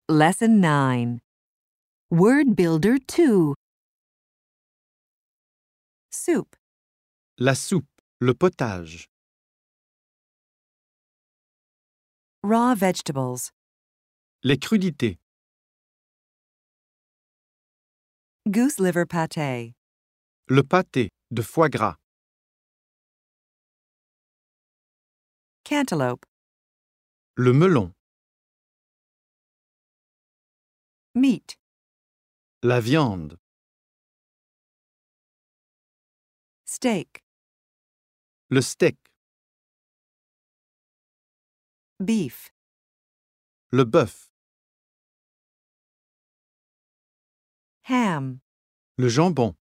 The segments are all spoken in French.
Lesson 9. Word Builder 2. Soup. La soupe, le potage. Raw vegetables. Les crudités. Goose liver pâté. Le pâté de foie gras. Cantaloupe. Le melon. Meat. La viande. Steak. Le steak. Beef. Le bœuf. Ham. Le jambon.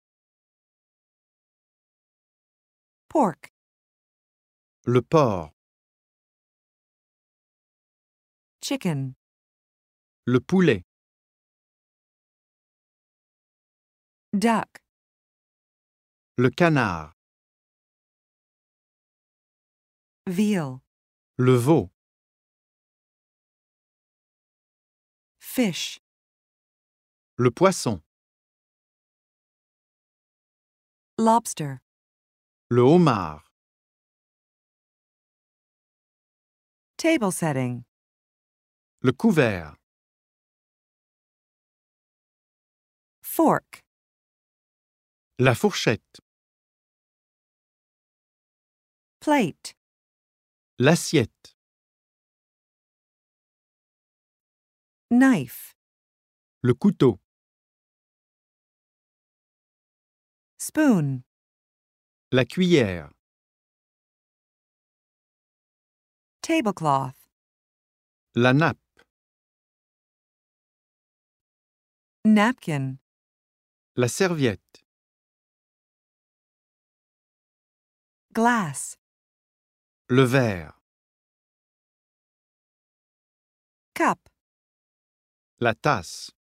Pork. Le porc. Chicken. Le poulet. Duck. Le canard. Veal. Le veau. Fish. Le poisson. Lobster. Le homard. Table setting. Le couvert. Fork. La fourchette. Plate. L'assiette. Knife. Le couteau. Spoon. La cuillère. Tablecloth. La nappe. Napkin. La serviette. Glass. Le verre. Cup. La tasse.